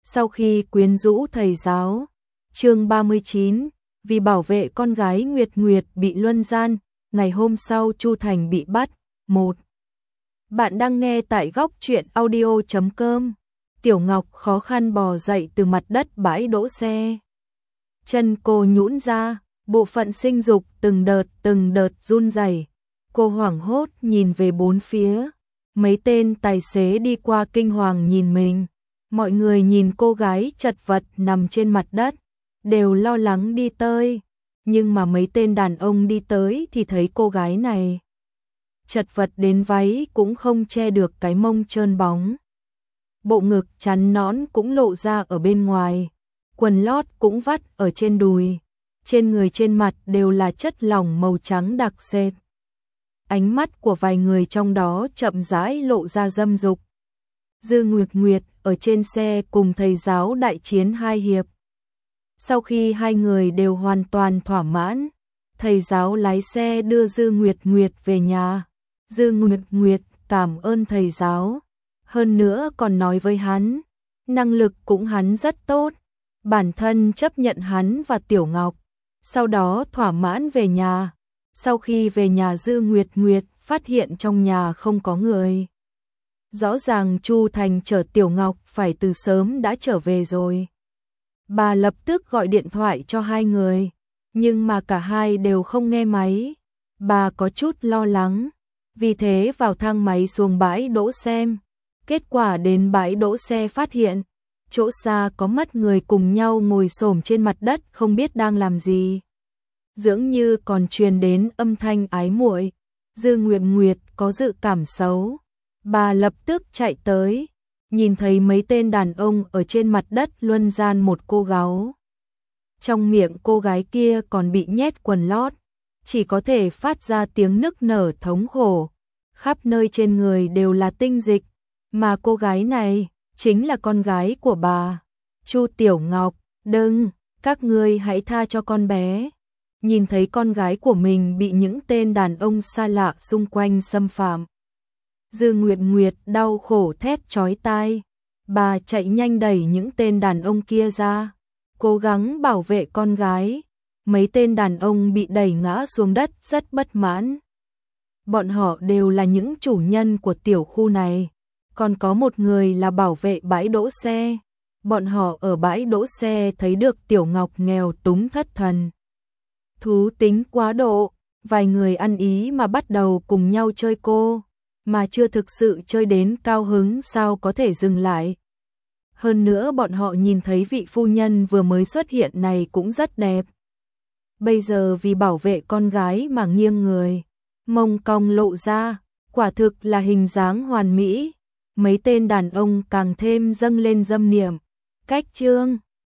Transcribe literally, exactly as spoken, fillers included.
Sau khi quyến rũ thầy giáo. Chương ba mươi chín, vì bảo vệ con gái Nguyệt Nguyệt bị luân gian, ngày hôm sau Chu Thành bị bắt. một. Bạn đang nghe tại góc truyện audio chấm com. Tiểu Ngọc khó khăn bò dậy từ mặt đất bãi đỗ xe. Chân cô nhũn ra, bộ phận sinh dục từng đợt từng đợt run rẩy. Cô hoảng hốt nhìn về bốn phía. Mấy tên tài xế đi qua kinh hoàng nhìn mình. Mọi người nhìn cô gái chật vật nằm trên mặt đất, đều lo lắng đi tới. Nhưng mà mấy tên đàn ông đi tới thì thấy cô gái này chật vật đến váy cũng không che được cái mông trơn bóng. Bộ ngực chắn nõn cũng lộ ra ở bên ngoài, quần lót cũng vắt ở trên đùi, trên người trên mặt đều là chất lỏng màu trắng đặc sệt. Ánh mắt của vài người trong đó chậm rãi lộ ra dâm dục. Dư Nguyệt Nguyệt ở trên xe cùng thầy giáo đại chiến hai hiệp. Sau khi hai người đều hoàn toàn thỏa mãn, thầy giáo lái xe đưa Dư Nguyệt Nguyệt về nhà. Dư Nguyệt Nguyệt cảm ơn thầy giáo, hơn nữa còn nói với hắn, năng lực cũng hắn rất tốt, bản thân chấp nhận hắn và Tiểu Ngọc. Sau đó thỏa mãn về nhà. Sau khi về nhà Dư Nguyệt Nguyệt phát hiện trong nhà không có người. Rõ ràng Chu Thành chở Tiểu Ngọc phải từ sớm đã trở về rồi. Bà lập tức gọi điện thoại cho hai người, nhưng mà cả hai đều không nghe máy. Bà có chút lo lắng, vì thế vào thang máy xuống bãi đỗ xem. Kết quả đến bãi đỗ xe phát hiện, chỗ xa có mất người cùng nhau ngồi xổm trên mặt đất không biết đang làm gì. Dường như còn truyền đến âm thanh ái muội. Dư Nguyệt Nguyệt có dự cảm xấu. Bà lập tức chạy tới, nhìn thấy mấy tên đàn ông ở trên mặt đất luân gian một cô gái. Trong miệng cô gái kia còn bị nhét quần lót, chỉ có thể phát ra tiếng nức nở thống khổ. Khắp nơi trên người đều là tinh dịch, mà cô gái này chính là con gái của bà. Chu Tiểu Ngọc, đừng, các ngươi hãy tha cho con bé. Nhìn thấy con gái của mình bị những tên đàn ông xa lạ xung quanh xâm phạm, Dư Nguyệt Nguyệt đau khổ thét chói tai. Bà chạy nhanh đẩy những tên đàn ông kia ra, cố gắng bảo vệ con gái. Mấy tên đàn ông bị đẩy ngã xuống đất rất bất mãn. Bọn họ đều là những chủ nhân của tiểu khu này, còn có một người là bảo vệ bãi đỗ xe. Bọn họ ở bãi đỗ xe thấy được Tiểu Ngọc nghèo túng thất thần, thú tính quá độ, vài người ăn ý mà bắt đầu cùng nhau chơi cô, mà chưa thực sự chơi đến cao hứng sao có thể dừng lại. Hơn nữa bọn họ nhìn thấy vị phu nhân vừa mới xuất hiện này cũng rất đẹp. Bây giờ vì bảo vệ con gái mà nghiêng người, mông cong lộ ra, quả thực là hình dáng hoàn mỹ. Mấy tên đàn ông càng thêm dâng lên dâm niệm. Cách chương